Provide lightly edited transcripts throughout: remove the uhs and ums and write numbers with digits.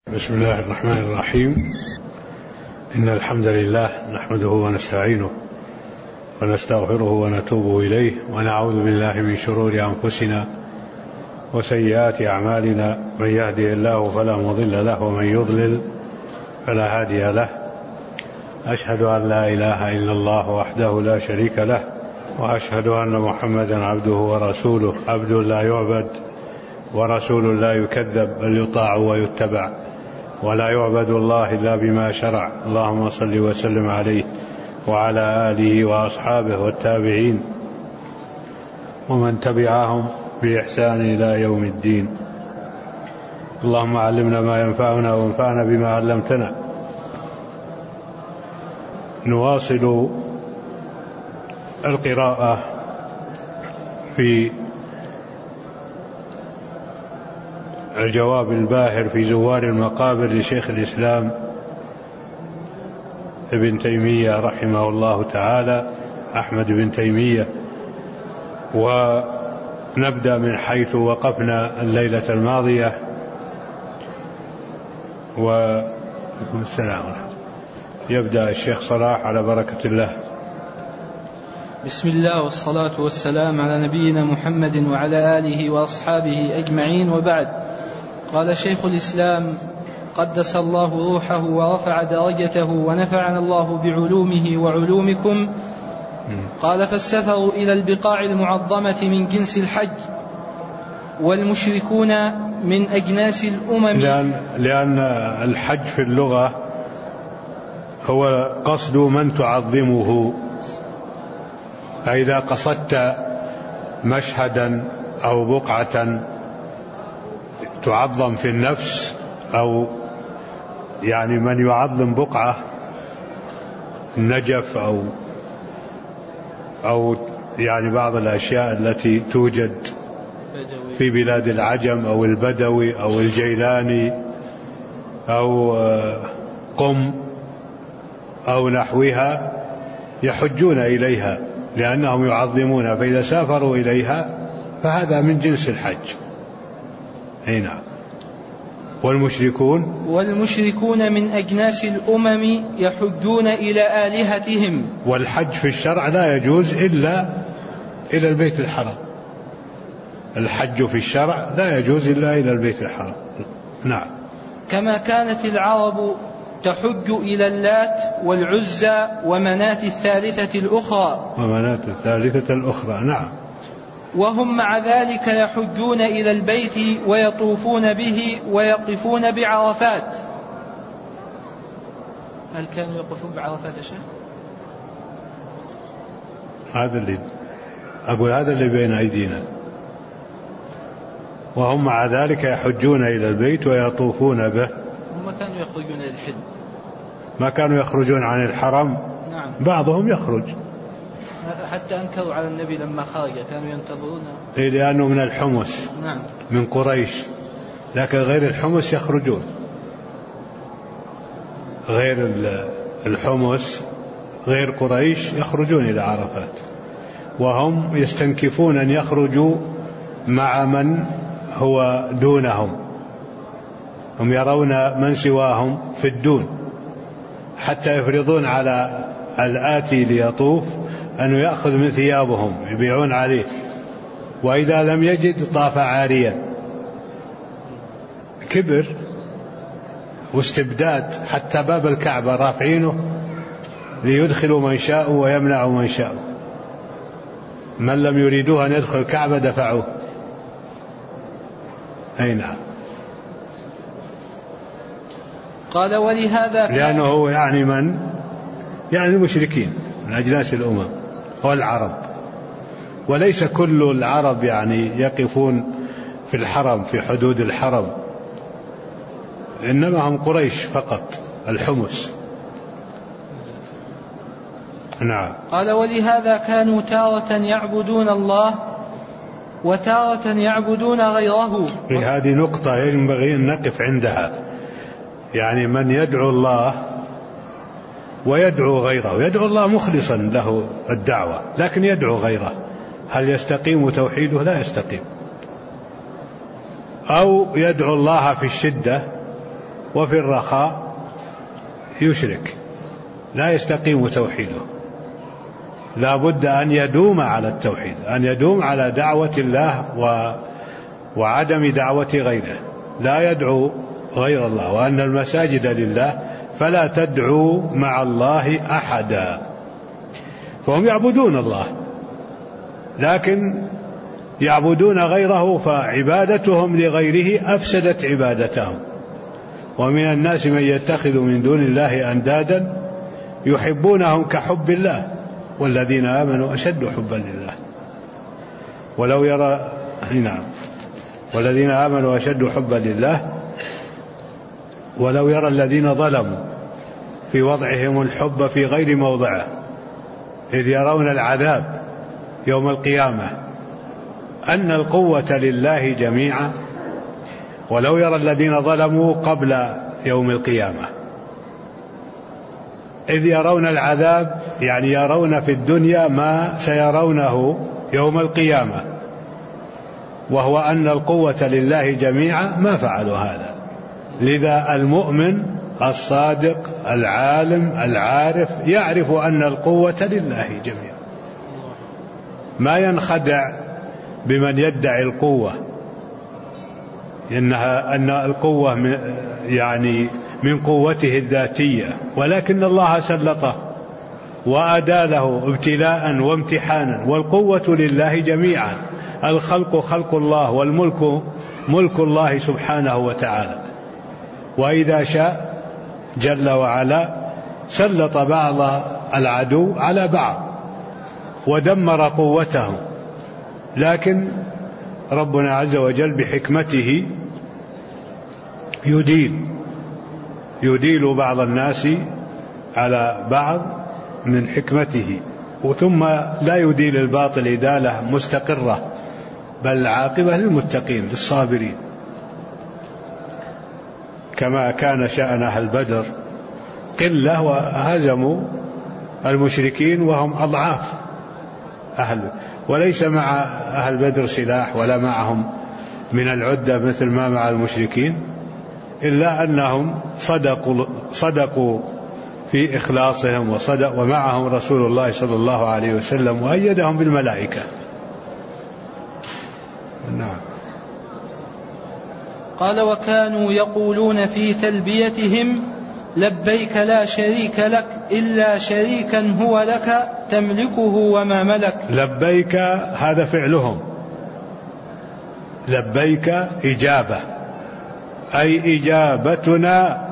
بسم الله الرحمن الرحيم. إن الحمد لله نحمده ونستعينه ونستغفره ونتوب إليه ونعوذ بالله من شرور أنفسنا وسيئات أعمالنا، من يهده الله فلا مضل له ومن يضلل فلا هادي له. أشهد أن لا إله إلا الله وحده لا شريك له، وأشهد أن محمدا عبده ورسوله، عبد لا يعبد ورسول لا يكذب، بل يطاع ويتبع، ولا يعبد الله إلا بما شرع. اللهم صل وسلم عليه وعلى آله وأصحابه والتابعين ومن تبعهم بإحسان إلى يوم الدين. اللهم علمنا ما ينفعنا وانفعنا بما علمتنا. نواصل القراءة في الجواب الباهر في زوار المقابر لشيخ الإسلام ابن تيمية رحمه الله تعالى، أحمد بن تيمية. ونبدأ من حيث وقفنا الليلة الماضية. وعليكم السلام. يبدأ الشيخ صلاح على بركة الله. بسم الله والصلاة والسلام على نبينا محمد وعلى آله وأصحابه أجمعين، وبعد. قال شيخ الإسلام قدس الله روحه ورفع درجته ونفعنا الله بعلومه وعلومكم. قال: فالسفر إلى البقاع المعظمة من جنس الحج، والمشركون من أجناس الأمم. لأن الحج في اللغة هو قصد من تعظمه، فإذا قصدت مشهدا أو بقعة تعظم في النفس، أو يعني من يعظم بقعة النجف أو يعني بعض الأشياء التي توجد في بلاد العجم أو البدوي أو الجيلاني أو قم أو نحوها، يحجون إليها لأنهم يعظمون، فإذا سافروا إليها فهذا من جنس الحج. نعم. والمشركون من أجناس الأمم يحجون إلى آلهتهم. والحج في الشرع لا يجوز إلا إلى البيت الحرام. الحج في الشرع لا يجوز إلا إلى البيت الحرام. نعم. كما كانت العرب تحج إلى اللات والعزى ومناة الثالثة الأخرى. نعم. وهم مع ذلك يحجون إلى البيت ويطوفون به ويقفون بعرفات. هل كانوا يقفون بعرفات يا شيخ؟ هذا اللي بين أيدينا. وهم مع ذلك يحجون إلى البيت ويطوفون به. هم كانوا يخرجون إلى الحج، ما كانوا يخرجون عن الحرم. نعم. بعضهم يخرج، حتى أنكروا على النبي لما خرج، كانوا ينتظرون. لأنه من الحمص. نعم. من قريش، لكن غير الحمص يخرجون. غير الحمص، غير قريش، يخرجون إلى عرفات، وهم يستنكفون أن يخرجوا مع من هو دونهم. هم يرون من سواهم في الدون، حتى يفرضون على الآتي ليطوف أنه يأخذ من ثيابهم يبيعون عليه، وإذا لم يجد طاف عاريا. كبر واستبداد، حتى باب الكعبة رافعينه ليدخلوا من شاء ويمنعوا من شاء. من لم يريدوه أن يدخل الكعبة دفعوه. أي نعم. قال: ولهذا لأنه يعني المشركين من أجناس الأمم والعرب، وليس كل العرب يعني يقفون في الحرم في حدود الحرم، إنما هم قريش فقط، الحمص. نعم. قال: ولهذا كانوا تارة يعبدون الله وتارة يعبدون غيره. هذه نقطة ينبغي أن نقف عندها. يعني من يدعو الله ويدعو غيره، يدعو الله مخلصا له الدعوة، لكن يدعو غيره، هل يستقيم توحيده؟ لا يستقيم. أو يدعو الله في الشدة وفي الرخاء يشرك، لا يستقيم توحيده. لا بد أن يدوم على التوحيد، أن يدوم على دعوة الله وعدم دعوة غيره، لا يدعو غير الله، وأن المساجد لله فلا تدعوا مع الله أحدا. فهم يعبدون الله لكن يعبدون غيره، فعبادتهم لغيره أفسدت عبادتهم. ومن الناس من يتخذ من دون الله أندادا يحبونهم كحب الله والذين آمنوا أشد حبا لله والذين آمنوا أشد حبا لله ولو يرى الذين ظلموا في وضعهم الحب في غير موضعه إذ يرون العذاب يوم القيامة أن القوة لله جميعا، ولو يرى الذين ظلموا قبل يوم القيامة إذ يرون العذاب، يعني يرون في الدنيا ما سيرونه يوم القيامة، وهو أن القوة لله جميعا، ما فعلوا هذا. لذا المؤمن الصادق العالم العارف يعرف أن القوة لله جميعا، ما ينخدع بمن يدعي القوة أن القوة يعني من قوته الذاتية، ولكن الله سلطه وأدى له ابتلاء وامتحانا، والقوة لله جميعا. الخلق خلق الله والملك ملك الله سبحانه وتعالى، وإذا شاء جل وعلا سلط بعض العدو على بعض ودمر قوتهم، لكن ربنا عز وجل بحكمته يديل بعض الناس على بعض من حكمته، ثم لا يديل الباطل إدالة مستقرة، بل العاقبة للمتقين للصابرين، كما كان شأن أهل بدر قلة وهزموا المشركين وهم أضعاف وليس مع أهل بدر سلاح ولا معهم من العدة مثل ما مع المشركين، إلا أنهم صدقوا في إخلاصهم ومعهم رسول الله صلى الله عليه وسلم وأيدهم بالملائكة. نعم. قال: وكانوا يقولون في تلبيتهم: لبيك لا شريك لك إلا شريكا هو لك تملكه وما ملك. لبيك هذا فعلهم، لبيك إجابة، أي إجابتنا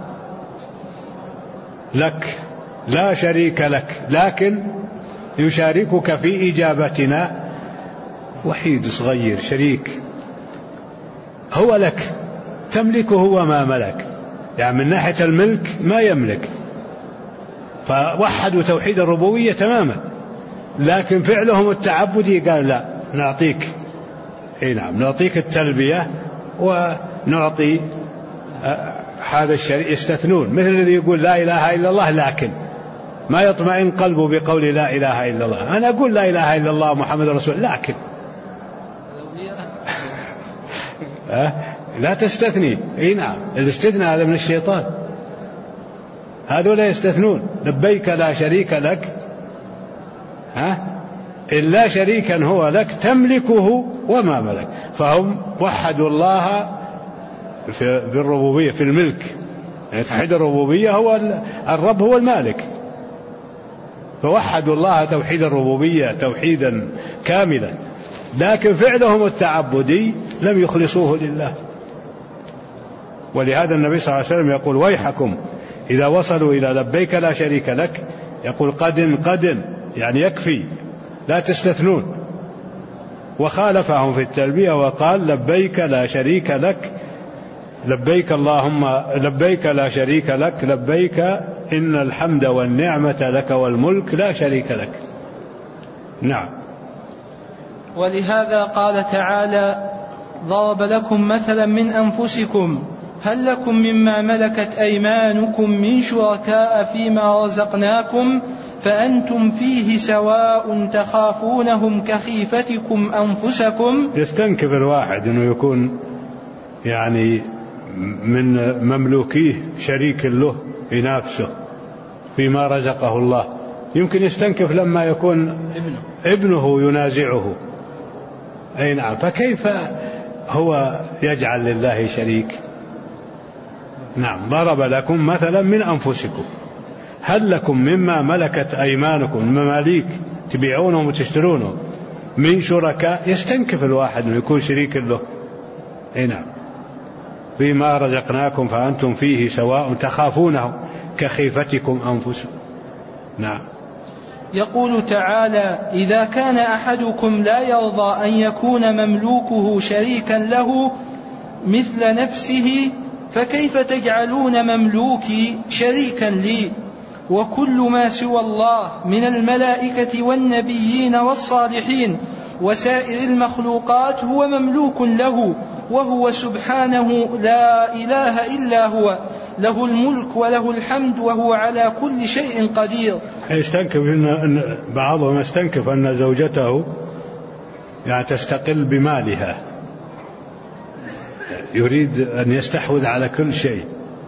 لك لا شريك لك، لكن يشاركك في إجابتنا وحيد صغير شريك هو لك تملكه وما ملك، يعني من ناحية الملك ما يملك، فوحدوا توحيد الربوبية تماما، لكن فعلهم التعبدي قال لا نعطيك، نعطيك التلبية ونعطي هذا الشريك. يستثنون مثل الذي يقول لا إله إلا الله لكن ما يطمئن قلبه بقول لا إله إلا الله. أنا أقول لا إله إلا الله محمد رسول الله لكن لا تستثني. نعم، الاستثناء هذا من الشيطان، هذول يستثنون. لبيك لا شريك لك إلا شريكا هو لك تملكه وما ملك، فهم وحدوا الله بالربوبية في الملك، يعني توحيد الربوبية هو الرب هو المالك، فوحدوا الله توحيد الربوبية توحيدا كاملا، لكن فعلهم التعبدي لم يخلصوه لله. ولهذا النبي صلى الله عليه وسلم يقول: ويحكم إذا وصلوا إلى لبيك لا شريك لك، يقول قد يعني يكفي لا تستثنون. وخالفهم في التلبية وقال: لبيك لا شريك لك، لبيك اللهم لبيك لا شريك لك، لبيك إن الحمد والنعمة لك والملك لا شريك لك. نعم. ولهذا قال تعالى: ضرب لكم مثلا من أنفسكم هل لكم مما ملكت أيمانكم من شركاء فيما رزقناكم فأنتم فيه سواء تخافونهم كخيفتكم أنفسكم. يستنكف الواحد أنه يكون يعني من مملوكيه شريك له ينافسه فيما رزقه الله، يمكن يستنكف لما يكون ابنه ينازعه. أي نعم، فكيف هو يجعل لله شريك؟ نعم، ضرب لكم مثلا من أنفسكم هل لكم مما ملكت أيمانكم مماليك تبيعونهم وتشترونهم من شركاء، يستنكف الواحد أن يكون شريك له. أي نعم، فيما رزقناكم فأنتم فيه سواء تخافونه كخيفتكم أنفسكم. نعم. يقول تعالى: إذا كان أحدكم لا يرضى أن يكون مملوكه شريكا له مثل نفسه فكيف تجعلون مملوكي شريكا لي؟ وكل ما سوى الله من الملائكة والنبيين والصالحين وسائر المخلوقات هو مملوك له، وهو سبحانه لا إله إلا هو، له الملك وله الحمد وهو على كل شيء قدير. يستنكف إن بعضهم يستنكف أن زوجته يعني تستقل بمالها، يريد أن يستحوذ على كل شيء.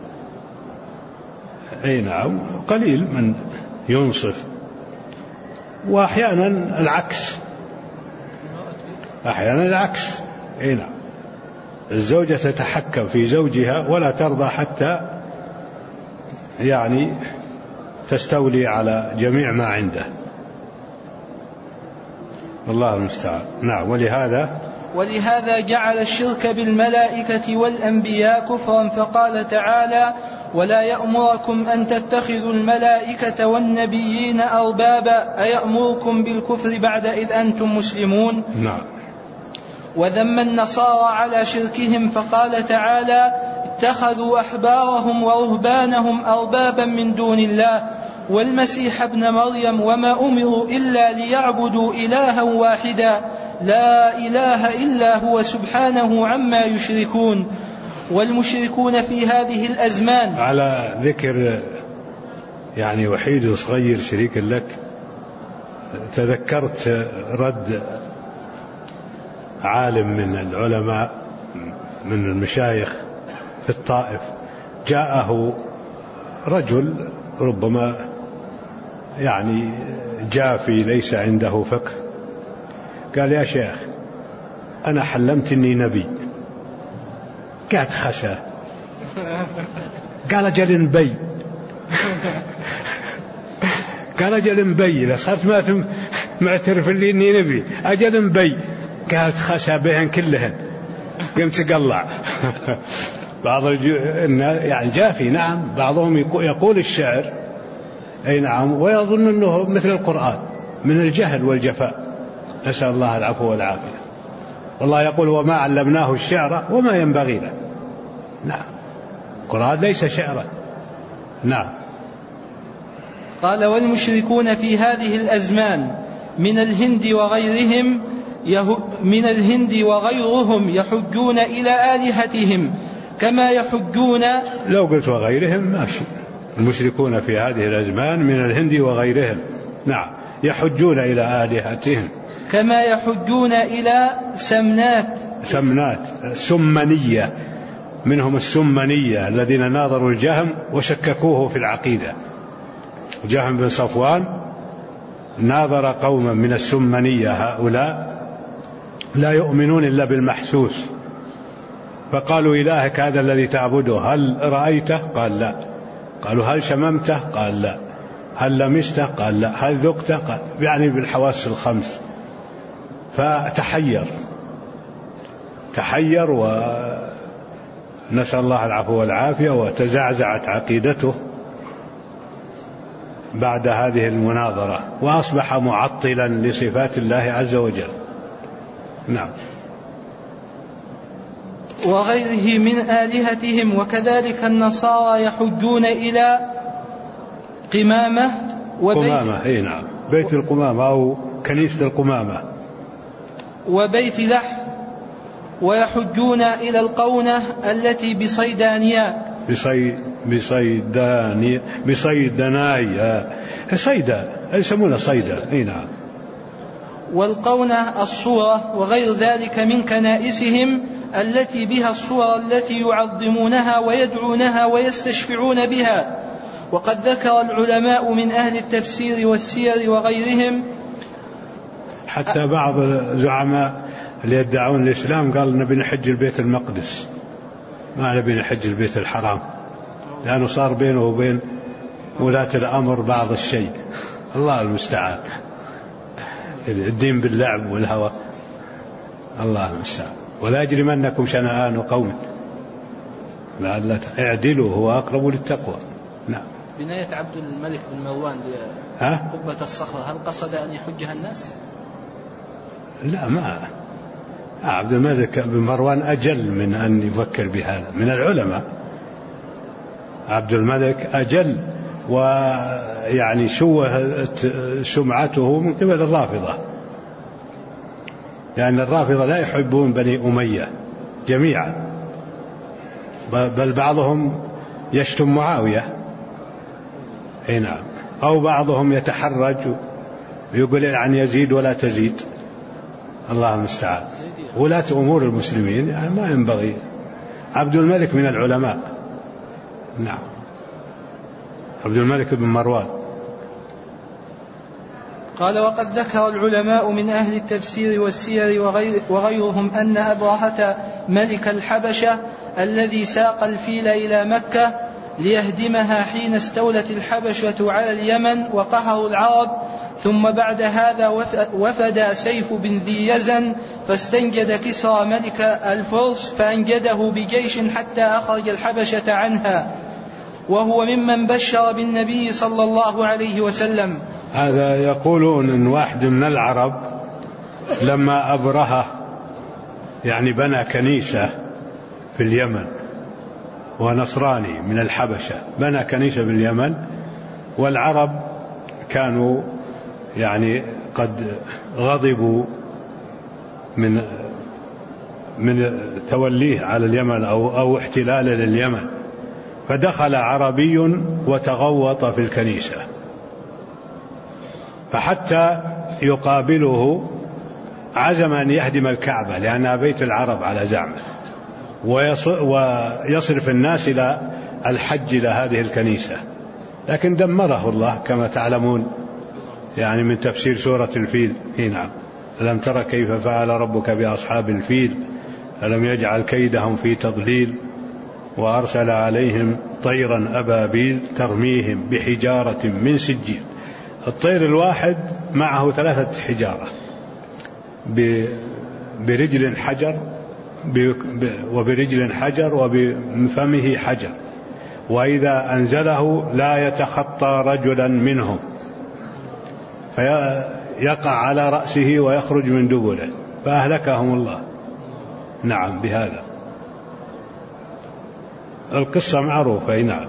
أي نعم، قليل من ينصف، وأحيانا العكس، أحيانا العكس. أي نعم، الزوجة تتحكم في زوجها ولا ترضى حتى يعني تستولي على جميع ما عنده. الله المستعان. نعم. ولهذا جعل الشرك بالملائكة والأنبياء كفرا، فقال تعالى: ولا يأمركم أن تتخذوا الملائكة والنبيين أربابا أيأمركم بالكفر بعد إذ أنتم مسلمون. نعم. وذم النصارى على شركهم فقال تعالى: اتخذوا أحبارهم ورهبانهم أربابا من دون الله والمسيح ابن مريم وما أمروا إلا ليعبدوا إلها واحدا لا إله إلا هو سبحانه عما يشركون. والمشركون في هذه الأزمان، على ذكر يعني وحيد صغير شريك لك، تذكرت رد عالم من العلماء من المشايخ في الطائف، جاءه رجل ربما يعني جافي ليس عنده فقه، قال: يا شيخ أنا حلمت أني نبي. قاعد خشى، قال: أجل نبي. قال: أجل نبي، إذا صرت ما معترف لي أني نبي، أجل نبي. قالت خشى بهن كلهن، قمت تقلع. بعض يعني جافي. نعم، بعضهم يقول الشعر، أي نعم، ويظن أنه مثل القرآن من الجهل والجفاء، نسأل الله العفو والعافية. والله يقول: وما علمناه الشعر وما ينبغي له. نعم، القرآن ليس شعرا. نعم. قال: والمشركون في هذه الأزمان من الهند وغيرهم يحجون إلى آلهتهم كما يحجون. لو قلت وغيرهم ماشي. المشركون في هذه الأزمان من الهند وغيرهم، نعم، يحجون إلى آلهتهم كما يحجون إلى سمنات سمنية، منهم السمنية الذين ناظروا الجهم وشككوه في العقيدة. جهم بن صفوان ناظر قوما من السمنية، هؤلاء لا يؤمنون إلا بالمحسوس، فقالوا: إلهك هذا الذي تعبده هل رأيته؟ قال: لا. قالوا: هل شممته؟ قال: لا. هل لمسته؟ قال: لا. هل ذقته؟ قال، يعني بالحواس الخمس. فتحير ونسأل الله العفو والعافية، وتزعزعت عقيدته بعد هذه المناظرة، وأصبح معطلا لصفات الله عز وجل. نعم. وغيره من آلهتهم. وكذلك النصارى يحجون إلى قمامة أي نعم، بيت القمامة أو كنيسة القمامة وبيت لحم، ويحجون إلى القونة التي بصيدانيا صيدا يسمونها صيدا. اي نعم. والقونة الصورة وغير ذلك من كنائسهم التي بها الصور التي يعظمونها ويدعونها ويستشفعون بها. وقد ذكر العلماء من أهل التفسير والسير وغيرهم، حتى بعض الزعماء اللي يدعون الإسلام قال نبي نحج البيت المقدس، ما نبي نحج البيت الحرام، لأنه صار بينه وبين ولاة الأمر بعض الشيء. الله المستعان، الدين باللعب والهوى، الله المستعان. ولا يجرمنكم شنآن قوم لئلا اعدلوا هو أقرب للتقوى. نعم. بناية عبد الملك بن مروان قبة الصخرة هل قصد أن يحجها الناس؟ لا، ما عبد الملك بن مروان أجل من أن يفكر بهذا، من العلماء. عبد الملك أجل، ويعني شوهت سمعته من قبل الرافضة، لأن الرافضة لا يحبون بني أمية جميعا، بل بعضهم يشتم معاوية، نعم، أو بعضهم يتحرج ويقول عن يزيد ولا تزيد، الله المستعان. ولاة أمور المسلمين يعني ما ينبغي. عبد الملك من العلماء، نعم، عبد الملك بن مروان. قال: وقد ذكر العلماء من أهل التفسير والسير وغيرهم أن أبرهة ملك الحبشة الذي ساق الفيل إلى مكة ليهدمها حين استولت الحبشة على اليمن وقهروا العرب، ثم بعد هذا وفد سيف بن ذي يزن فاستنجد كسرى ملك الفرس فأنجده بجيش حتى أخرج الحبشة عنها، وهو ممن بشر بالنبي صلى الله عليه وسلم. هذا يقولون أن واحد من العرب لما أبرهة يعني بنى كنيسة في اليمن، ونصراني من الحبشة بنى كنيسة في اليمن، والعرب كانوا يعني قد غضبوا من توليه على اليمن أو احتلاله لليمن، فدخل عربي وتغوط في الكنيسة، فحتى يقابله عزم أن يهدم الكعبة لأنها بيت العرب على زعمه، ويصرف الناس إلى الحج إلى هذه الكنيسة، لكن دمره الله كما تعلمون يعني من تفسير سورة الفيل. نعم. ألم تر كيف فعل ربك بأصحاب الفيل ألم يجعل كيدهم في تضليل وأرسل عليهم طيرا أبابيل ترميهم بحجارة من سجيل. الطير الواحد معه 3 حجارة، برجل حجر وبرجل حجر وبفمه حجر، وإذا أنزله لا يتخطى رجلا منهم فيقع على رأسه ويخرج من دبره، فأهلكهم الله. نعم، بهذا القصة معروفة. نعم.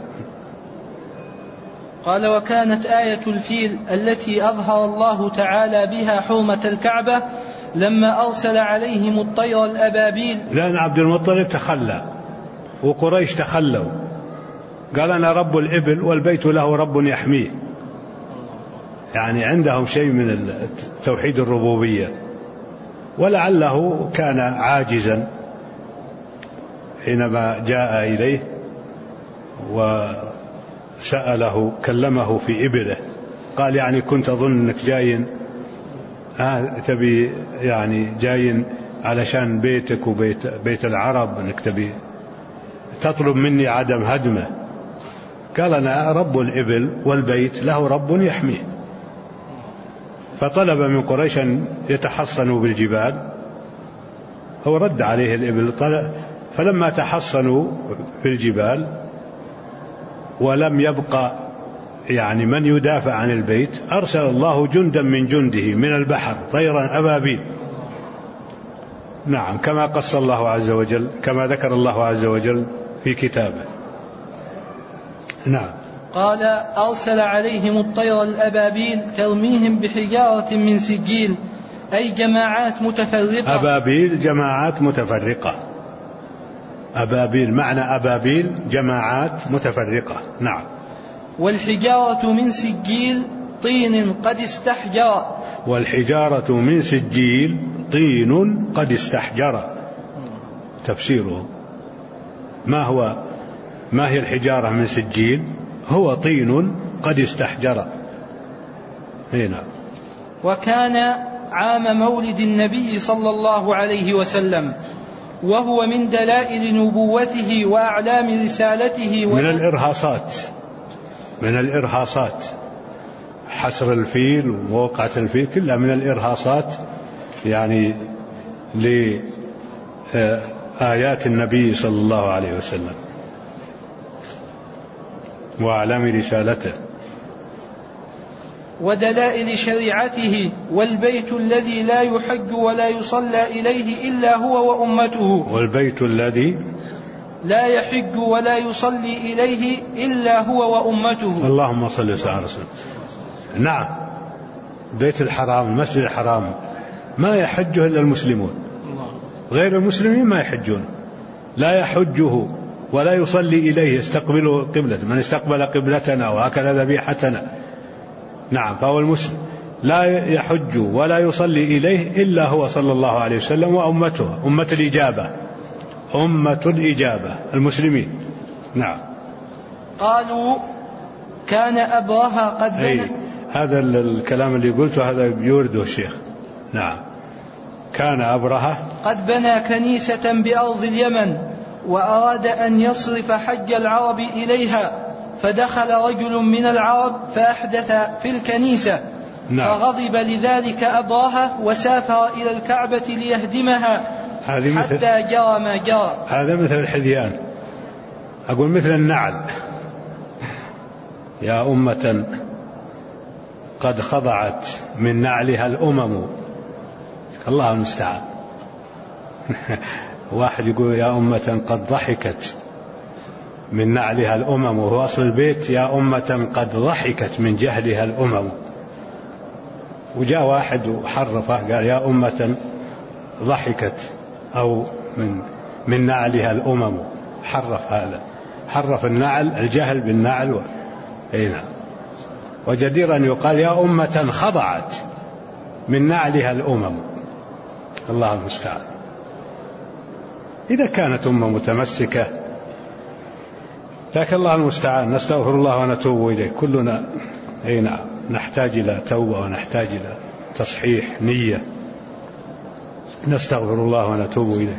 قال: وكانت آية الفيل التي أظهر الله تعالى بها حرمة الكعبة لما أرسل عليهم الطير الأبابيل، لأن عبد المطلب تخلى وقريش تخلوا، قال: أنا رب الإبل والبيت له رب يحميه، يعني عندهم شيء من توحيد الربوبية، ولعله كان عاجزا حينما جاء إليه وسأله كلمه في إبله، قال: يعني كنت أظن أنك جاين تبي يعني جاين علشان بيتك وبيت العرب، أنك تبي تطلب مني عدم هدمه. قال: أنا رب الإبل والبيت له رب يحميه. فطلب من قريش أن يتحصنوا بالجبال، هو رد عليه الإبل، فلما تحصنوا في الجبال ولم يبقى يعني من يدافع عن البيت، أرسل الله جندا من جنده من البحر طيرا أبابيل. نعم، كما قص الله عز وجل، كما ذكر الله عز وجل في كتابه. نعم. قال: أرسل عليهم الطير الأبابيل ترميهم بحجارة من سجيل، أي جماعات متفرقة. أبابيل جماعات متفرقة، أبابيل معنى أبابيل جماعات متفرقة. نعم. والحجارة من سجيل طين قد استحجر، والحجارة من سجيل طين قد استحجر. تفسيره ما هي الحجارة من سجيل؟ هو طين قد استحجر. هنا. وكان عام مولد النبي صلى الله عليه وسلم، وهو من دلائل نبوته وأعلام رسالته. من الإرهاصات حسر الفيل وموقعة الفيل كلها من الإرهاصات، يعني لآيات النبي صلى الله عليه وسلم وأعلام رسالته ودلائل شريعته، والبيت الذي لا يحج ولا يصلى إليه إلا هو وأمته. والبيت الذي لا يحج ولا يصلي إليه إلا هو وأمته. اللهم صل وسلم على رسول. نعم، بيت الحرام المسجد الحرام ما يحجه إلا المسلمون، غير المسلمين ما يحجون. لا يحجه ولا يصلي إليه، يستقبل قبلة من استقبل قبلتنا وأكل ذبيحتنا. نعم، فهو المسلم لا يحج ولا يصلي إليه إلا هو صلى الله عليه وسلم وأمته، أمة الإجابة المسلمين. نعم. قالوا كان أبرهة قد بنى. هذا الكلام اللي قلته هذا يورده الشيخ. نعم. كان أبرهة قد بنى كنيسة بأرض اليمن، وأراد أن يصرف حج العرب إليها، فدخل رجل من العرب فأحدث في الكنيسة. نعم. فغضب لذلك أبرهة وسافر إلى الكعبة ليهدمها حتى جرى ما جرى. هذا مثل الحذيان، أقول مثل النعل. يا أمة قد خضعت من نعلها الأمم. الله المستعان. واحد يقول يا أمة قد ضحكت من نعلها الأمم، وهو أصل البيت يا أمة قد ضحكت من جهلها الأمم. وجاء واحد وحرفه قال يا أمة ضحكت أو من نعلها الأمم. حرف هذا، حرف النعل، الجهل بالنعل. هنا. وجدير أن يقال يا أمة خضعت من نعلها الأمم. الله المستعان. إذا كانت أمة متمسكة، لكن الله المستعان. نستغفر الله ونتوب إليه كلنا. نعم، نحتاج إلى توبة ونحتاج إلى تصحيح نية. نستغفر الله ونتوب إليه.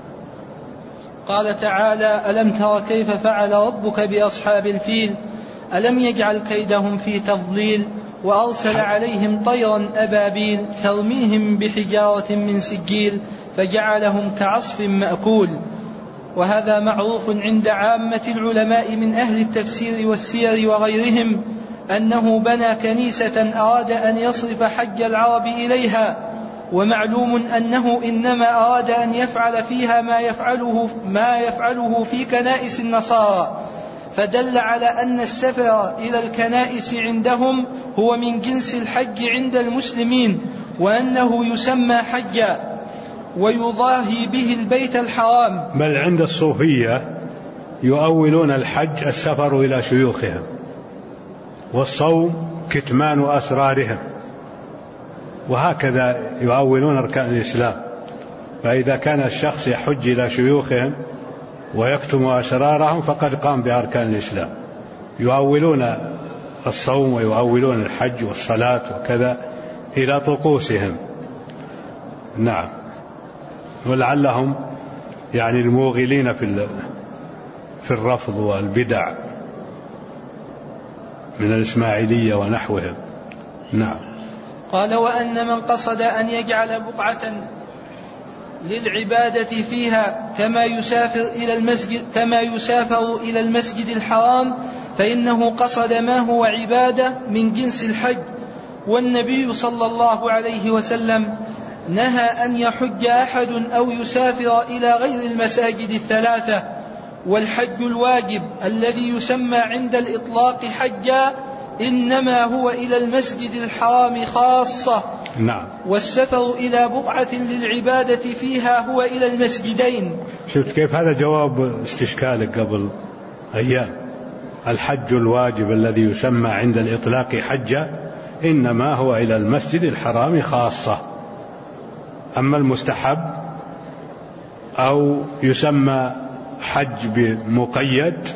قال تعالى: ألم تر كيف فعل ربك بأصحاب الفيل ألم يجعل كيدهم في تضليل وأرسل عليهم طيرا أبابيل ترميهم بحجارة من سجيل فجعلهم كعصف مأكول. وهذا معروف عند عامة العلماء من أهل التفسير والسير وغيرهم أنه بنى كنيسة أراد أن يصرف حج العرب إليها، ومعلوم أنه إنما أراد أن يفعل فيها ما يفعله في كنائس النصارى، فدل على أن السفر إلى الكنائس عندهم هو من جنس الحج عند المسلمين، وأنه يسمى حجا ويضاهي به البيت الحرام. بل عند الصوفية يؤولون الحج السفر إلى شيوخهم، والصوم كتمان أسرارهم، وهكذا يؤولون أركان الإسلام. فإذا كان الشخص يحج إلى شيوخهم ويكتم أسرارهم فقد قام بأركان الإسلام. يؤولون الصوم ويؤولون الحج والصلاة وكذا إلى طقوسهم. نعم. ولعلهم يعني الموغلين في الرفض والبدع من الإسماعيلية ونحوهم. نعم. قال: وأن من قصد أن يجعل بقعة للعبادة فيها كما يسافر إلى المسجد الحرام فإنه قصد ما هو عبادة من جنس الحج. والنبي صلى الله عليه وسلم نهى أن يحج أحد أو يسافر إلى غير المساجد الثلاثة. والحج الواجب الذي يسمى عند الإطلاق حجا إنما هو إلى المسجد الحرام خاصة. نعم. والسفر إلى بقعة للعبادة فيها هو إلى المسجدين. شفت كيف هذا جواب استشكالك قبل أيام. الحج الواجب الذي يسمى عند الإطلاق حجا إنما هو إلى المسجد الحرام خاصة. أما المستحب أو يسمى حج بمقيد،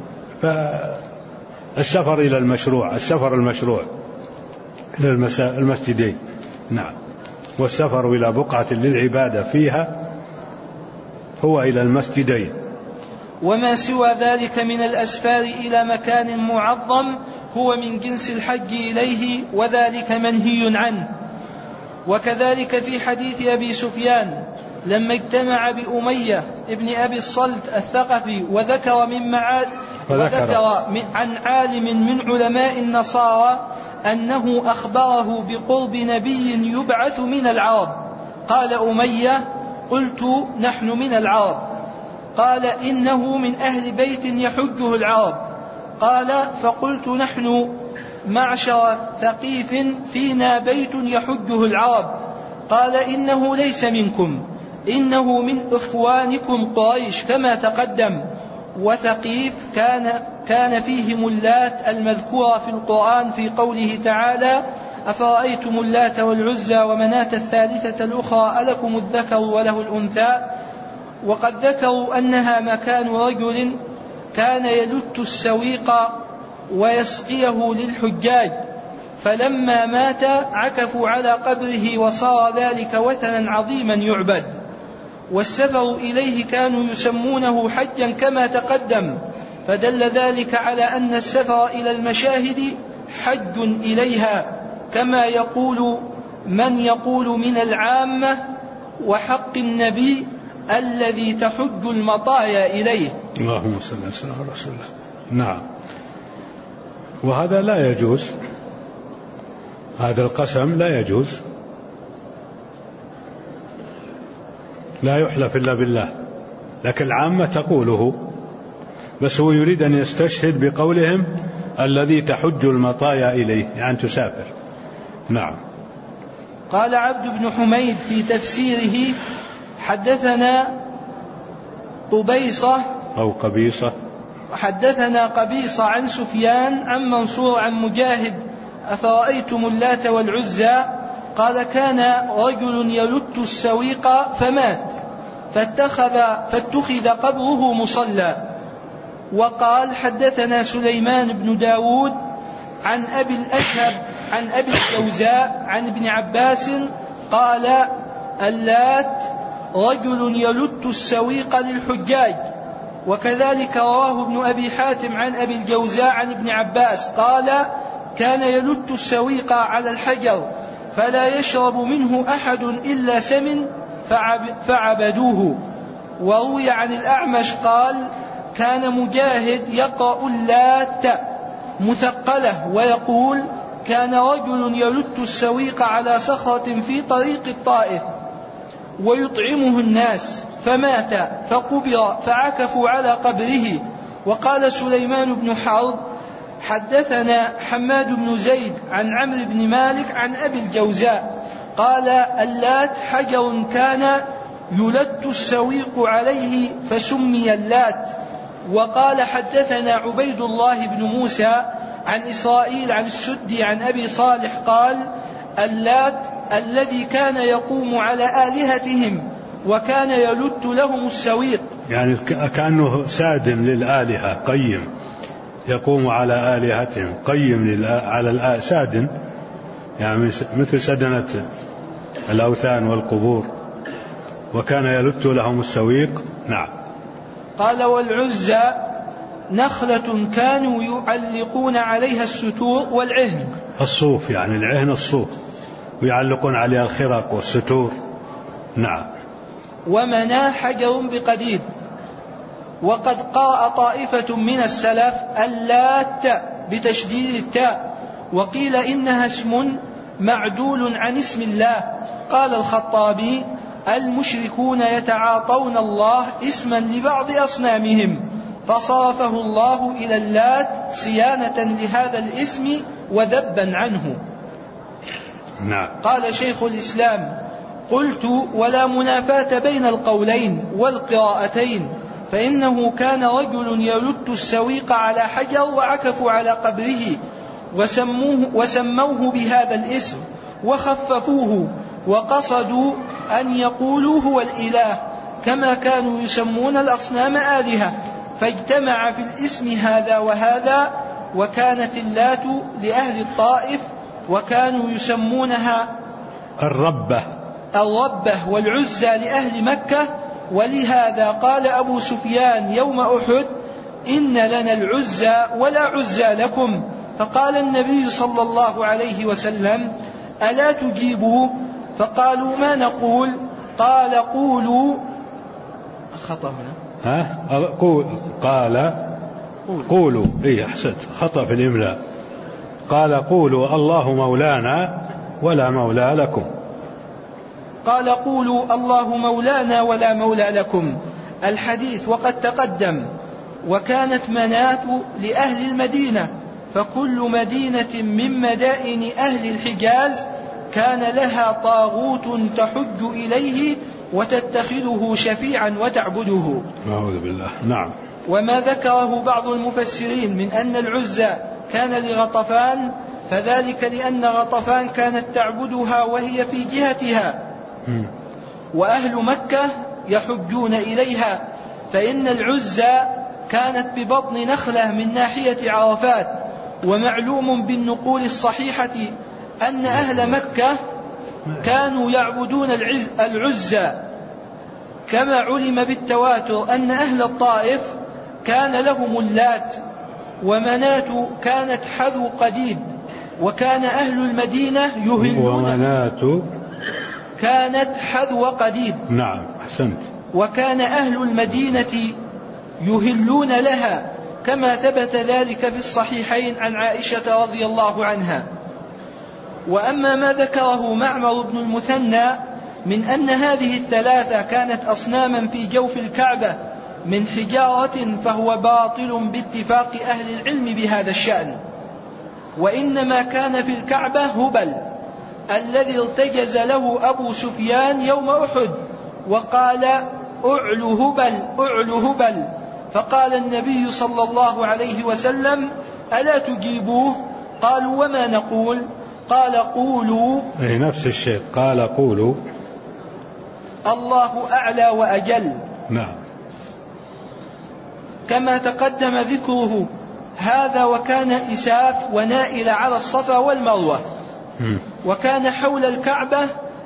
فالسفر إلى المشروع إلى المسجدين. نعم. والسفر إلى بقعة للعبادة فيها هو إلى المسجدين. وما سوى ذلك من الأسفار إلى مكان معظم هو من جنس الحج إليه، وذلك منهي عنه. وكذلك في حديث أبي سفيان لما اجتمع بأمية ابن أبي الصلت الثقفي وذكر عن عالم من علماء النصارى أنه أخبره بقرب نبي يبعث من العرب. قال أمية: قلت: نحن من العرب. قال: إنه من أهل بيت يحجه العرب. قال: فقلت: نحن معشر ثقيف فينا بيت يحجه العرب. قال: إنه ليس منكم، إنه من إخوانكم قريش كما تقدم. وثقيف كان فيهم اللات المذكورة في القرآن في قوله تعالى: أفرأيتم اللات والعزى ومناة الثالثة الأخرى ألكم الذكر وله الأنثى. وقد ذكروا أنها مكان رجل كان يلت السويق ويسقيه للحجاج، فلما مات عكفوا على قبره وصار ذلك وثنا عظيما يعبد. والسفر إليه كانوا يسمونه حجا كما تقدم، فدل ذلك على أن السفر إلى المشاهد حج إليها، كما يقول من يقول من العامة وحق النبي الذي تحج المطايا إليه. اللهم صل وسلم على رسول الله. نعم. وهذا لا يجوز، هذا القسم لا يجوز، لا يحلف إلا بالله، لكن العامة تقوله، بس هو يريد أن يستشهد بقولهم الذي تحج المطايا إليه، يعني تسافر. نعم. قال عبد بن حميد في تفسيره: حدثنا قبيصة أو قبيصة، حدثنا قبيصة عن سفيان عن منصور عن مجاهد: أفرأيتم اللات والعزى. قال: كان رجل يلت السويق فمات فاتخذ قبره مصلى. وقال: حدثنا سليمان بن داود عن أبي الأشهب عن أبي الجوزاء عن ابن عباس قال: اللات رجل يلت السويق للحجاج. وكذلك رواه ابن أبي حاتم عن أبي الجوزاء عن ابن عباس قال: كان يلت السويق على الحجر فلا يشرب منه أحد إلا سمن فعبدوه. وروي عن الأعمش قال: كان مجاهد يقرأ اللات مثقلة ويقول: كان رجل يلت السويق على صخرة في طريق الطائف ويطعمه الناس، فمات فقبر فعكفوا على قبره. وقال سليمان بن حرب: حدثنا حماد بن زيد عن عمرو بن مالك عن أبي الجوزاء قال: اللات حجر كان يلت السويق عليه فسمي اللات. وقال: حدثنا عبيد الله بن موسى عن إسرائيل عن السدي عن أبي صالح قال: اللات الذي كان يقوم على آلهتهم وكان يلت لهم السويق. يعني كأنه ساد للآلهة، قيم يقوم على آلهتهم، قيم على ساد، يعني مثل سدنة الأوثان والقبور، وكان يلت لهم السويق. نعم. قال: والعزى نخلة كانوا يعلقون عليها الستور والعهن. الصوف، يعني العهن الصوف، ويعلقون عليها الخرق والستور. نعم. ومناه حجر بقديد. وقد قرأ طائفة من السلف اللات بتشديد التاء، وقيل إنها اسم معدول عن اسم الله. قال الخطابي: المشركون يتعاطون الله اسما لبعض أصنامهم فصرفه الله إلى اللات صيانة لهذا الاسم وذبا عنه. نعم. قال شيخ الإسلام: قلت: ولا منافاة بين القولين والقراءتين، فإنه كان رجل يلت السويق على حجر وعكفوا على قبره وسموه بهذا الاسم وخففوه وقصدوا أن يقولوا هو الإله، كما كانوا يسمون الأصنام آلهة، فاجتمع في الاسم هذا وهذا. وكانت اللات لأهل الطائف وكانوا يسمونها الربة، والعزى لأهل مكة. ولهذا قال أبو سفيان يوم أحد: إن لنا العزى ولا عزى لكم. فقال النبي صلى الله عليه وسلم: ألا تجيبوا؟ فقالوا: ما نقول؟ قال: قولوا. خطأ هنا. قولوا. إيه أحسنت، خطأ في الإملاء. قال: قولوا الله مولانا ولا مولى لكم. قال: قولوا الله مولانا ولا مولى لكم. الحديث وقد تقدم. وكانت منات لأهل المدينة، فكل مدينة من مدائن أهل الحجاز كان لها طاغوت تحج إليه وتتخذه شفيعا وتعبده. أعوذ بالله. نعم. وما ذكره بعض المفسرين من أن العزى كان لغطفان، فذلك لأن غطفان كانت تعبدها وهي في جهتها، وأهل مكة يحجون إليها، فإن العزى كانت ببطن نخلة من ناحية عرفات. ومعلوم بالنقول الصحيحة أن أهل مكة كانوا يعبدون العزى، كما علم بالتواتر أن أهل الطائف كان لهم اللات، ومنات كانت حذو قديد. وكان أهل المدينة يهلون ومنات كانت حذو قديد. نعم أحسنت. وكان أهل المدينة يهلون لها، كما ثبت ذلك في الصحيحين عن عائشة رضي الله عنها. وأما ما ذكره معمر بن المثنى من أن هذه الثلاثة كانت أصناما في جوف الكعبة من حجارة، فهو باطل باتفاق أهل العلم بهذا الشأن. وإنما كان في الكعبة هبل الذي ارتجز له أبو سفيان يوم أحد وقال: أعلو هبل، أعلو هبل. فقال النبي صلى الله عليه وسلم: ألا تجيبوه؟ قالوا: وما نقول؟ قال: قولوا. نفس الشيء، قال: قولوا الله أعلى وأجل. نعم. كما تقدم ذكره هذا. وكان إساف ونائل على الصفا والمروة. وكان حول الكعبة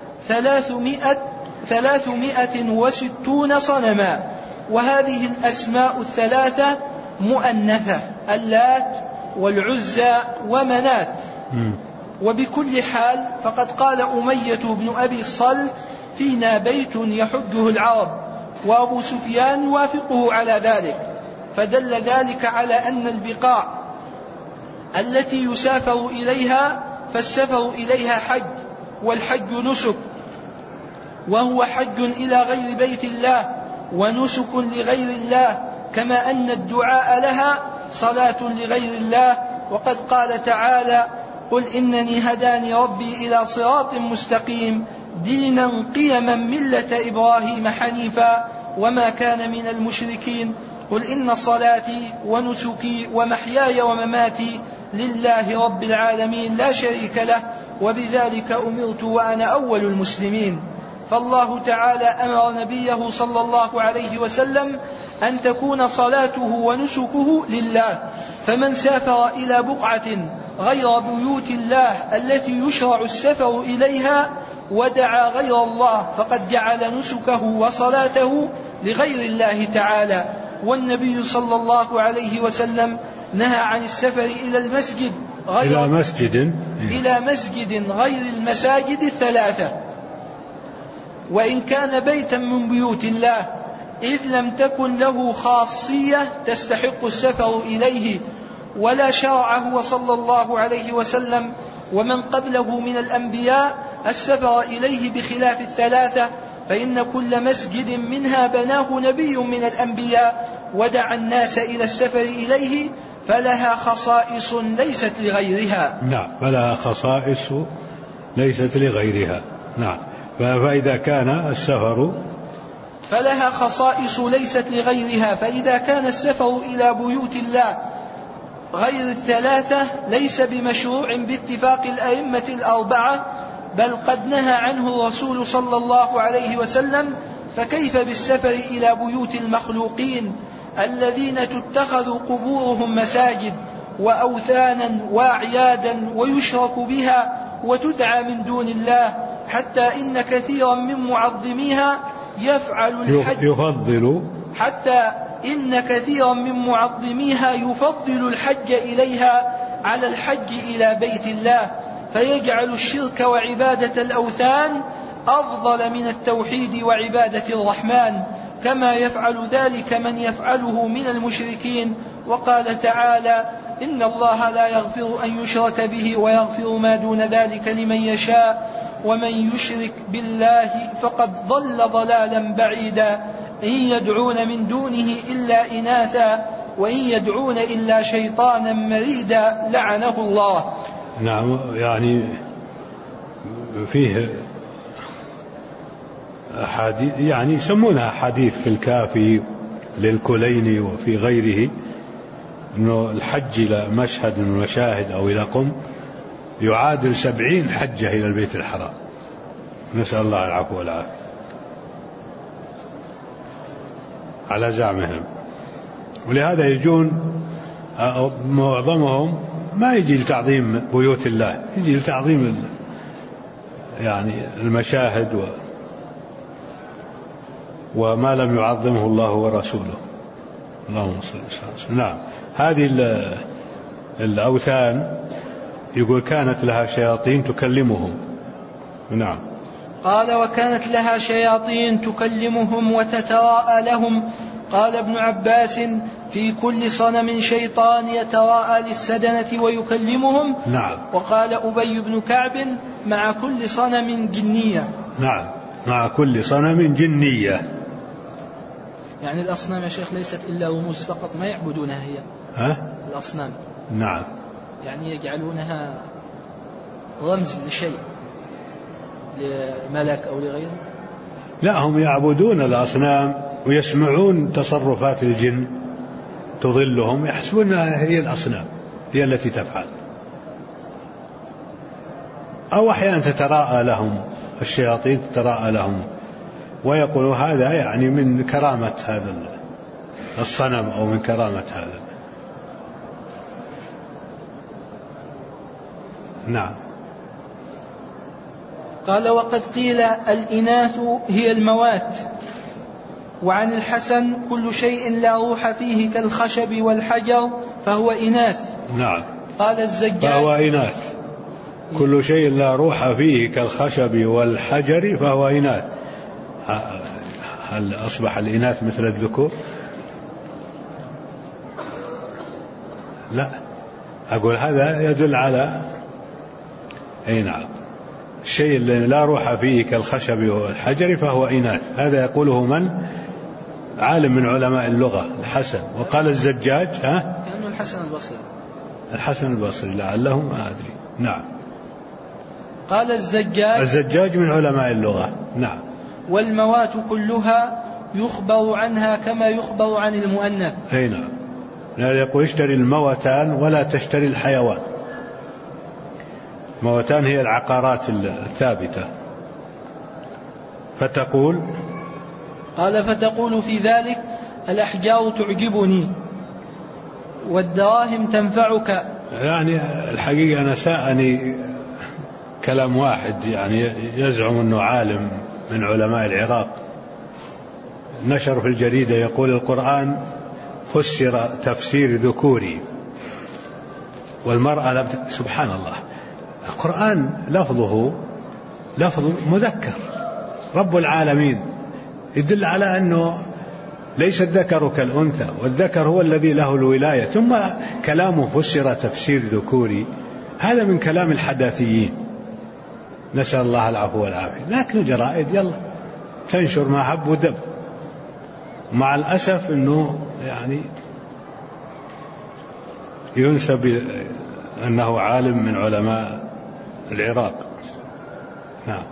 360 صنما. وهذه الأسماء الثلاثة مؤنثة: اللات والعزى ومنات. وبكل حال فقد قال أمية بن أبي الصلت: فينا بيت يحجه العرب. وأبو سفيان يوافقه على ذلك. فدل ذلك على أن البقاع التي يسافر إليها فالسفر إليها حج، والحج نسك، وهو حج إلى غير بيت الله ونسك لغير الله، كما أن الدعاء لها صلاة لغير الله. وقد قال تعالى: قل إنني هداني ربي إلى صراط مستقيم دينا قيما ملة إبراهيم حنيفا وما كان من المشركين. قل إن صلاتي ونسكي ومحياي ومماتي لله رب العالمين لا شريك له وبذلك أمرت وأنا أول المسلمين. فالله تعالى أمر نبيه صلى الله عليه وسلم أن تكون صلاته ونسكه لله. فمن سافر إلى بقعة غير بيوت الله التي يشرع السفر إليها ودعا غير الله فقد جعل نسكه وصلاته لغير الله تعالى. والنبي صلى الله عليه وسلم نهى عن السفر إلى المسجد إلى مسجد غير المساجد الثلاثة، وإن كان بيتا من بيوت الله، إذ لم تكن له خاصية تستحق السفر إليه، ولا شرع هو صلى الله عليه وسلم ومن قبله من الأنبياء السفر إليه بخلاف الثلاثة، فإن كل مسجد منها بناه نبي من الأنبياء ودعا الناس إلى السفر إليه، فلها خصائص ليست لغيرها. نعم، فلها خصائص ليست لغيرها. نعم. فإذا كان السفر فلها خصائص ليست لغيرها، فإذا كان السفر إلى بيوت الله غير الثلاثة ليس بمشروع باتفاق الأئمة الأربعة، بل قد نهى عنه الرسول صلى الله عليه وسلم فكيف بالسفر إلى بيوت المخلوقين الذين تتخذ قبورهم مساجد وأوثانا وأعيادا ويشرك بها وتدعى من دون الله، حتى إن كثيرا من معظميها يفعل الحج يفضل الحج إليها على الحج إلى بيت الله، فيجعل الشرك وعبادة الأوثان أفضل من التوحيد وعبادة الرحمن، كما يفعل ذلك من يفعله من المشركين. وقال تعالى: إن الله لا يغفر أن يشرك به ويغفر ما دون ذلك لمن يشاء ومن يشرك بالله فقد ضل ضلالا بعيدا، إن يدعون من دونه إلا إناثا وإن يدعون إلا شيطانا مريدا لعنه الله. نعم، يعني فيه أحاديث يعني يسمونها حديث في الكافي للكليني وفي غيره، أنه الحج إلى مشهد من المشاهد أو إلى قم يعادل 70 حجة إلى البيت الحرام، نسأل الله العفو والعافية على زعمهم. ولهذا يجون معظمهم ما يجي لتعظيم بيوت الله، يجي لتعظيم يعني المشاهد وما لم يعظمه الله ورسوله. اللهم صل وسلم. نعم، هذه الأوثان يقول كانت لها شياطين تكلمهم. نعم. قال: وكانت لها شياطين تكلمهم وتتراءى لهم. قال ابن عباس: في كل صنم شيطان يتراءى للسدنة ويكلمهم. نعم. وقال أبي بن كعب: مع كل صنم جنية. نعم، مع كل صنم جنية. يعني الأصنام يا شيخ ليست إلا رموز فقط، ما يعبدونها هي. الأصنام. نعم. يعني يجعلونها رمز لشيء، لملك أو لغيره. لا، هم يعبدون الأصنام ويسمعون تصرفات الجن تضلهم، يحسبونها هي الأصنام هي التي تفعل، أو أحيانا تتراءى لهم الشياطين، تتراءى لهم ويقولوا هذا يعني من كرامة هذا الصنم أو من كرامة هذا. نعم. قال: وقد قيل الإناث هي الموات. وعن الحسن: كل شيء لا روح فيه كالخشب والحجر فهو إناث. نعم. قال الزجاج: فهو إناث، كل شيء لا روح فيه كالخشب والحجر فهو إناث. هل أصبح الإناث مثل الذكور؟ لا، أقول هذا يدل على نعم، الشيء الذي لا روح فيه كالخشب والحجر فهو إناث. هذا يقوله من؟ عالم من علماء اللغة، الحسن. وقال الزجاج كأنه الحسن البصري لعله ما أدري. نعم. قال الزجاج من علماء اللغة. نعم. والموات كلها يخبر عنها كما يخبر عن المؤنث. نعم. لا يقول اشتري الموتان ولا تشتري الحيوان. موتان هي العقارات الثابتة. فتقول في ذلك: الأحجار تعجبني والدراهم تنفعك. يعني الحقيقة أنا ساءني كلام واحد يعني يزعم أنه عالم من علماء العراق، نشر في الجريدة يقول القرآن فسر تفسير ذكوري والمرأة سبحان الله، القرآن لفظه لفظ مذكر، رب العالمين يدل على أنه ليس الذكر كالأنثى، والذكر هو الذي له الولاية. ثم كلامه فسر تفسير ذكوري، هذا من كلام الحداثيين، نسأل الله العفو والعافية. لكن الجرائد يلا تنشر ما حب ودب، مع الأسف أنه يعني ينسب أنه عالم من علماء العراق. نعم.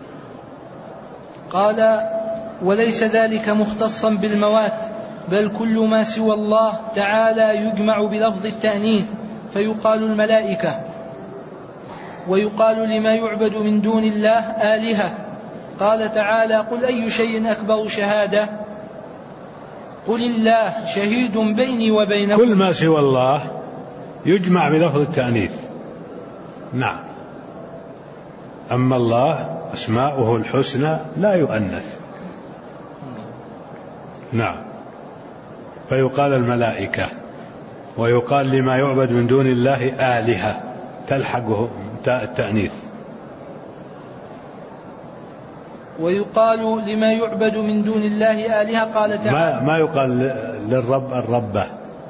قال: وليس ذلك مختصا بالموات، بل كل ما سوى الله تعالى يجمع بلفظ التأنيث فيقال الملائكة، ويقال لما يعبد من دون الله آلهة. قال تعالى قل أي شيء أكبر شهادة قل الله شهيد بيني وبينكم. كل ما سوى الله يجمع بلفظ التأنيث. نعم. أما الله أسماؤه الحسنى لا يؤنث. نعم. فيقال الملائكة، ويقال لما يعبد من دون الله آلهة تلحقه تاء التأنيث. ويقال لما يعبد من دون الله آلهة. قال تعالى ما يقال للرب الربة.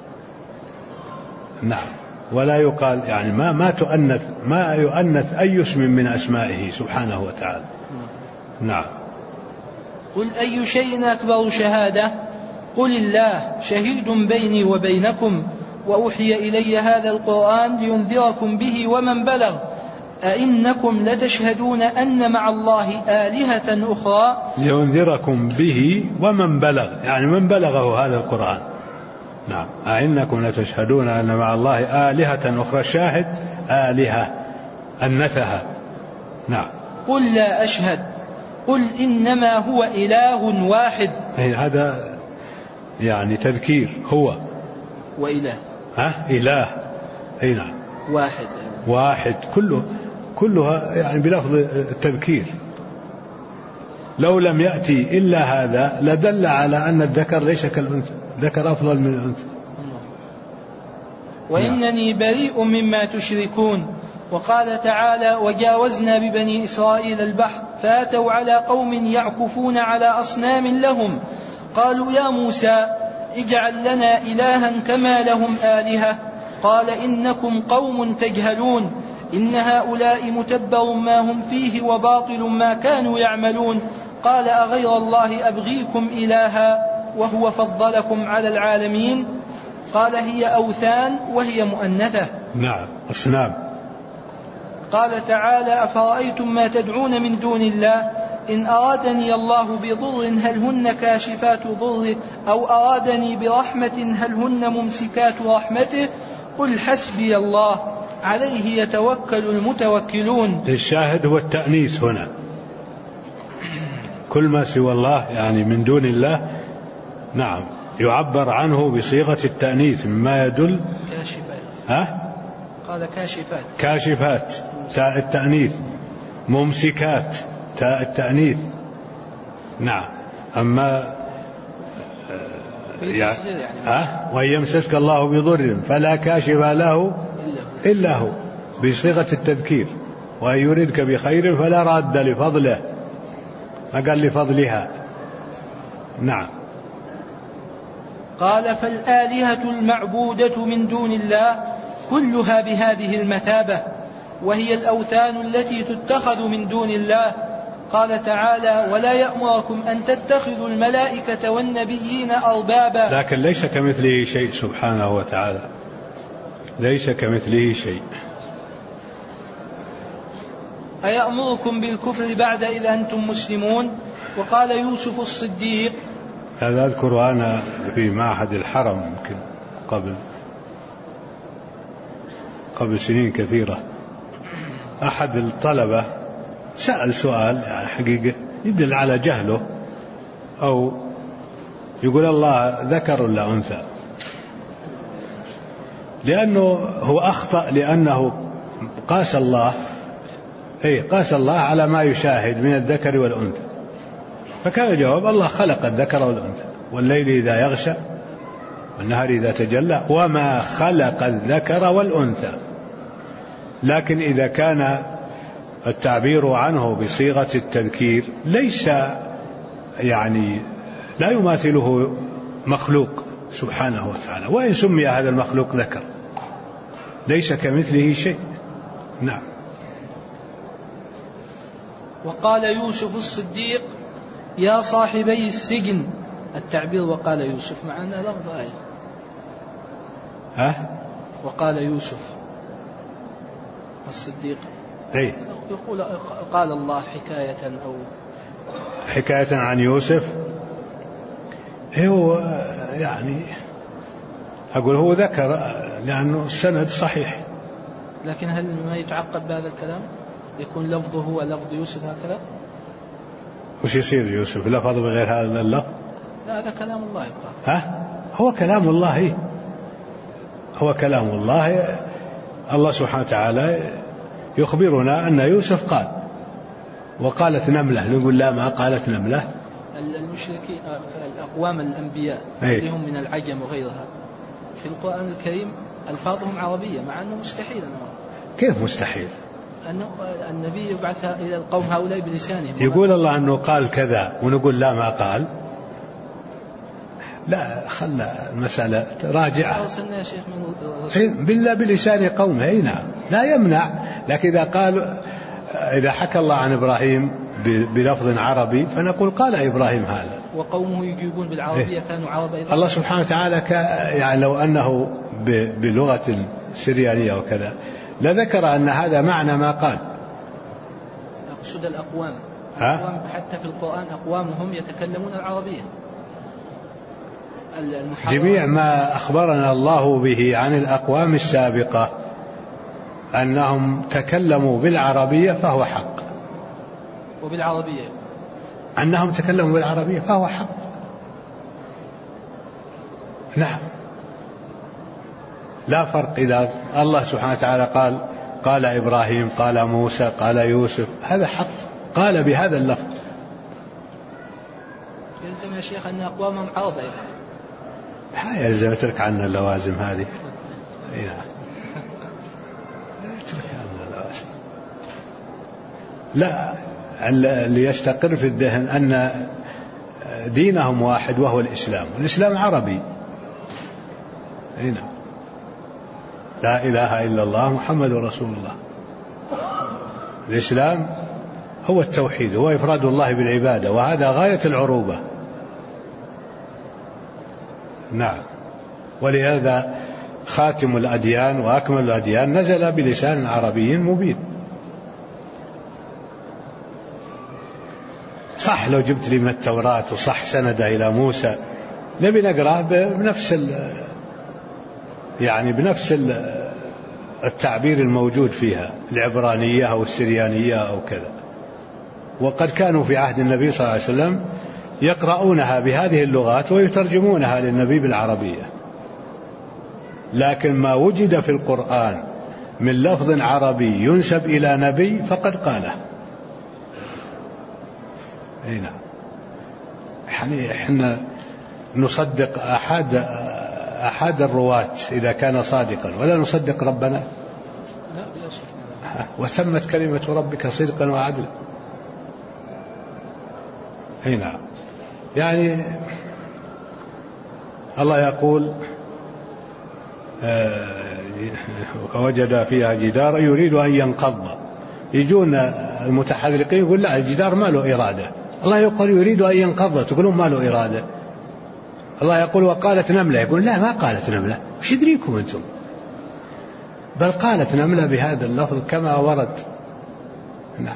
نعم. ولا يقال يعني ما يؤنث أي اسم من أسمائه سبحانه وتعالى. نعم. قل أي شيء أكبر شهادة قل الله شهيد بيني وبينكم وأوحي إلي هذا القرآن لينذركم به ومن بلغ أئنكم لتشهدون أن مع الله آلهة أخرى. لينذركم به ومن بلغ، يعني من بلغه هذا القرآن. نعم. أئنكم لتشهدون أن مع الله آلهة أخرى. شاهد آلهة أنثها. نعم. قل لا أشهد قل إنما هو إله واحد. هذا يعني تذكير. هو وإله إله. نعم. واحد كلها يعني بلفظ التذكير. لو لم يأتي إلا هذا لدل على أن الذكر ليس كالأنثى، ذكر أفضل من الأنثى. وإنني بريء مما تشركون. وقال تعالى وجاوزنا ببني إسرائيل البحر فأتوا على قوم يعكفون على أصنام لهم قالوا يا موسى اجعل لنا إلها كما لهم آلهة قال إنكم قوم تجهلون إن هؤلاء متبر ما هم فيه وباطل ما كانوا يعملون قال أغير الله أبغيكم إلها وهو فضلكم على العالمين قال هي أوثان وهي مؤنثة. نعم. أصنام. قال تعالى أفرأيتم ما تدعون من دون الله إن أرادني الله بضر هل هن كاشفات ضره أو أرادني برحمة هل هن ممسكات رحمته قل حسبي الله عليه يتوكل المتوكلون. الشاهد هو التأنيث هنا. كل ما سوى الله يعني من دون الله نعم يعبر عنه بصيغة التأنيث مما يدل. كاشفات. قال كاشفات تاء التأنيث. ممسكات تاء التأنيث. نعم. أما وإن يمسسك الله بضر فلا كاشف له إلا هو بصيغة التذكير. وإن يردك بخير فلا راد لفضله ما قال لفضلها. نعم. قال فالآلهة المعبودة من دون الله كلها بهذه المثابة وهي الأوثان التي تتخذ من دون الله. قال تعالى ولا يأمركم أن تتخذوا الملائكة والنبيين أربابا. لكن ليس كمثله شيء سبحانه وتعالى. ليس كمثله شيء. أيأمركم بالكفر بعد إذ أنتم مسلمون. وقال يوسف الصديق هذا أذكر أنا في معهد الحرم يمكن قبل سنين كثيرة أحد الطلبة سأل سؤال يعني حقيقة يدل على جهله أو يقول الله ذكر ولا أنثى لأنه هو أخطأ لأنه قاس الله على ما يشاهد من الذكر والأنثى. فكان الجواب الله خلق الذكر والأنثى والليل إذا يغشى والنهار إذا تجلى وما خلق الذكر والأنثى. لكن إذا كان التعبير عنه بصيغة التذكير ليس يعني لا يماثله مخلوق سبحانه وتعالى وإن سمي هذا المخلوق ذكر ليس كمثله شيء. نعم. وقال يوسف الصديق يا صاحبي السجن. التعبير وقال يوسف معنا لفظ آية. وقال يوسف الصديق يقول قال الله حكاية عن يوسف. هو يعني أقول هو ذكر لأنه السند صحيح. لكن هل ما يتعقد بهذا الكلام يكون لفظه هو لفظ يوسف هكذا؟ وش يصير يوسف لفظ بغير هذا اللفظ؟ لا هذا كلام الله يبقى. هو كلام الله، هو كلام الله. الله سبحانه وتعالى يخبرنا أن يوسف قال، وقالت نملة، نقول لا ما قالت نملة. المشركين الأقوام الأنبياء اللي هم من العجم وغيرها في القرآن الكريم ألفاظهم عربية، مع أنه مستحيل. كيف مستحيل؟ أن النبي يبعث إلى القوم هؤلاء بلسانهم. يقول الله أنه قال كذا ونقول لا ما قال. لا، خلى المسألة راجعة. أرسلنا يا شيخ من بالله بلسان قومه. نعم لا يمنع، لكن إذا قال، إذا حكى الله عن إبراهيم بلفظ عربي فنقول قال إبراهيم هذا، وقومه يجيبون بالعربية كانوا عرب أيضا. الله سبحانه وتعالى يعني لو أنه بلغة سريانية وكذا لذكر أن هذا معنى ما قال. أقصد الأقوام حتى في القرآن أقوامهم يتكلمون العربية. جميع ما أخبرنا الله به عن الأقوام السابقة أنهم تكلموا بالعربية فهو حق، وبالعربية أنهم تكلموا بالعربية فهو حق. نعم، لا فرق. إذا الله سبحانه وتعالى قال إبراهيم، قال موسى، قال يوسف، هذا حق، قال بهذا اللفظ. يلزم يا شيخ أن أقوامهم عرب أيضا. يلزم، اترك عنا اللوازم هذه. اترك عنا اللوازم. لا، اللي يستقر في الذهن أن دينهم واحد وهو الإسلام، والإسلام عربي. هنا لا إله إلا الله محمد رسول الله. الإسلام هو التوحيد، هو إفراد الله بالعبادة، وهذا غاية العروبة. نعم، ولهذا خاتم الأديان وأكمل الأديان نزل بلسان عربي مبين. صح، لو جبت لي من التوراة وصح سنده إلى موسى نبي نقرأه بنفس التعبير الموجود فيها، العبرانية أو السريانية أو كذا. وقد كانوا في عهد النبي صلى الله عليه وسلم يقرؤونها بهذه اللغات ويترجمونها للنبي بالعربية، لكن ما وجد في القرآن من لفظ عربي ينسب إلى نبي فقد قاله. هنا احنا نصدق أحد الرواة إذا كان صادقا، ولا نصدق ربنا. وتمت كلمة ربك صدقا وعدلا. هنا يعني الله يقول ووجد فيها جدارا يريد أن ينقض. يجون المتحذلقين يقول لا، الجدار ما له إرادة. الله يقول يريد أن ينقض، تقولون ما له إرادة. الله يقول وقالت نملة، يقول لا ما قالت نملة، وش يدريكم أنتم؟ بل قالت نملة بهذا اللفظ كما ورد. نعم.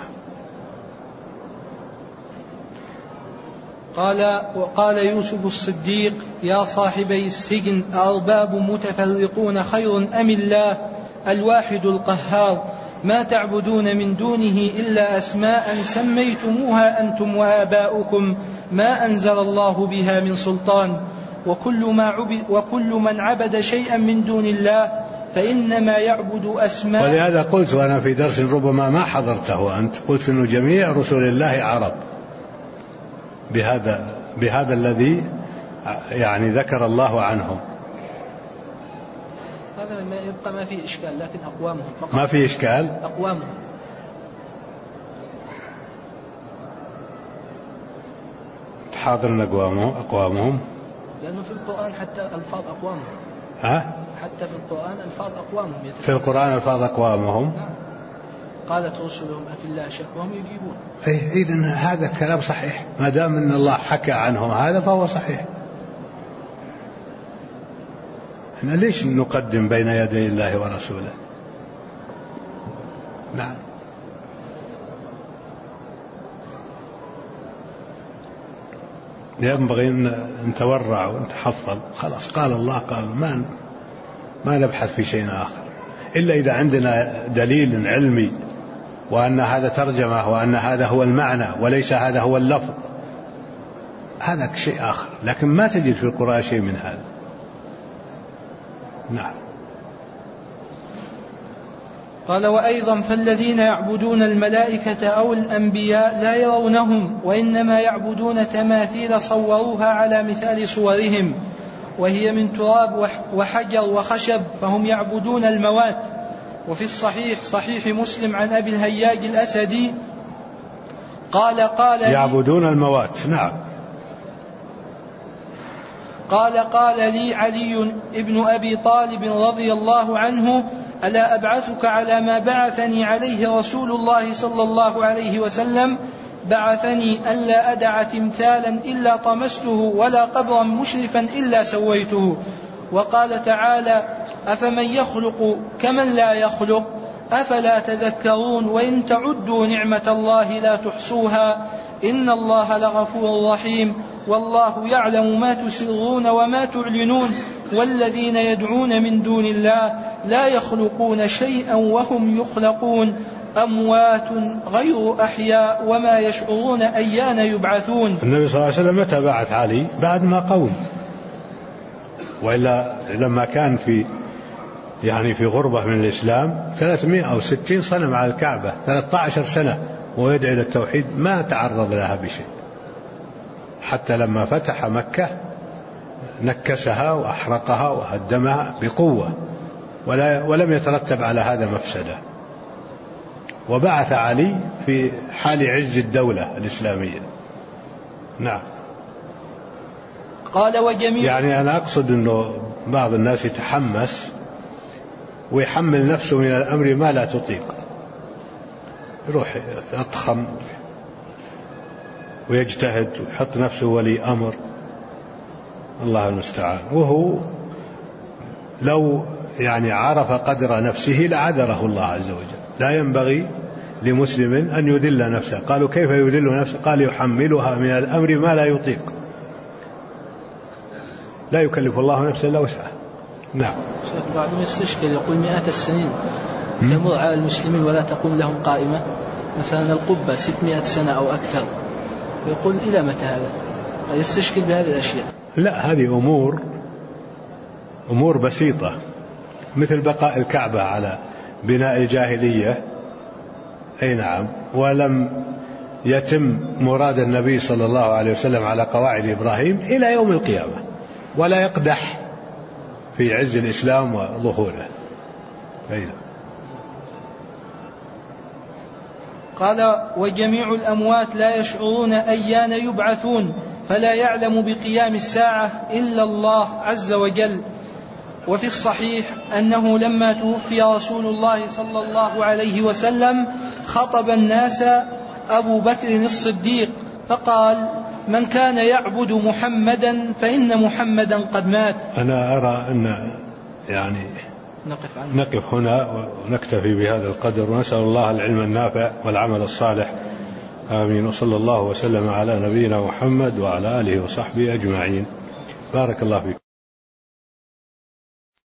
وقال يوسف الصديق يا صاحبي السجن أأرباب متفرقون خير أم الله الواحد القهار ما تعبدون من دونه إلا أسماء سميتموها أنتم وآباؤكم ما أنزل الله بها من سلطان وكل من عبد شيئا من دون الله فإنما يعبد أسماء. ولهذا قلت وأنا في درس ربما ما حضرته أنت، قلت إنه جميع رسل الله عرب بهذا الذي يعني ذكر الله عنهم. هذا ما يبقى ما فيه إشكال، لكن أقوامهم فقط. ما فيه إشكال. أقوامهم حاضر أقوامهم، لأنه في القرآن حتى ألفاظ أقوامهم. حتى في القرآن ألفاظ أقوامهم في القرآن ألفاظ أقوامهم. نعم. قالت رسلهم أفي الله شك وهم يجيبون. إذن هذا الكلام صحيح، ما دام أن الله حكى عنهم هذا فهو صحيح. إحنا ليش نقدم بين يدي الله ورسوله؟ نعم. ينبغي أن نتورع ونتحفظ. خلاص قال الله قال، ما نبحث في شيء آخر إلا إذا عندنا دليل علمي وأن هذا ترجمة وأن هذا هو المعنى وليس هذا هو اللفظ، هذا شيء آخر، لكن ما تجد في القرآن شيء من هذا. نعم. قال: وأيضا فالذين يعبدون الملائكة أو الأنبياء لا يرونهم، وإنما يعبدون تماثيل صوروها على مثال صورهم، وهي من تراب وحجر وخشب، فهم يعبدون الموات. وفي الصحيح صحيح مسلم عن أبي الهياج الأسدي قال يعبدون الموات. نعم. قال لي علي ابن أبي طالب رضي الله عنه: ألا أبعثك على ما بعثني عليه رسول الله صلى الله عليه وسلم؟ بعثني ألا أدع تمثالا إلا طمسته ولا قبرا مشرفا إلا سويته. وقال تعالى: أفمن يخلق كمن لا يخلق أفلا تذكرون وإن تعدوا نعمة الله لا تحصوها إن الله لغفور رحيم والله يعلم ما تسرون وما تعلنون والذين يدعون من دون الله لا يخلقون شيئا وهم يخلقون أموات غير أحياء وما يشعرون أيان يبعثون. النبي صلى الله عليه وسلم متى بعث علي؟ بعد ما قوم، وإلا لما كان في غربة من الإسلام 360 سنة مع الكعبة 13 سنة ويدعي إلى التوحيد ما تعرض لها بشيء، حتى لما فتح مكة نكسها وأحرقها وهدمها بقوة ولم يترتب على هذا مفسدة. وبعث علي في حال عز الدولة الإسلامية. نعم. قال: وجميع يعني أنا أقصد أنه بعض الناس يتحمس ويحمل نفسه من الأمر ما لا تطيق، يروح يضخم ويجتهد ويحط نفسه ولي أمر، الله المستعان. وهو لو عرف قدر نفسه لعذره الله عز وجل. لا ينبغي لمسلم أن يذل نفسه. قالوا: كيف يذل نفسه؟ قال: يحملها من الأمر ما لا يطيق، لا يكلف الله نفسا إلا وسعها. نعم. شيخ، بعضهم يستشكل يقول 100 السنين تمر على المسلمين ولا تقوم لهم قائمة، مثلا القبة 600 سنة أو أكثر، ويقول إلى متى هذا؟ يستشكل بهذه الأشياء. لا، هذه أمور بسيطة، مثل بقاء الكعبة على بناء الجاهلية. أي نعم. ولم يتم مراد النبي صلى الله عليه وسلم على قواعد إبراهيم إلى يوم القيامة، ولا يقدح في عز الإسلام وظهوره. أي. قال: وجميع الأموات لا يشعرون أيان يبعثون، فلا يعلم بقيام الساعة إلا الله عز وجل. وفي الصحيح أنه لما توفي رسول الله صلى الله عليه وسلم خطب الناس أبو بكر الصديق فقال: من كان يعبد محمدا فإن محمدا قد مات. أنا أرى أن نقف هنا ونكتفي بهذا القدر، ونسأل الله العلم النافع والعمل الصالح. آمين. وصلى الله وسلم على نبينا محمد وعلى آله وصحبه أجمعين. بارك الله فيكم.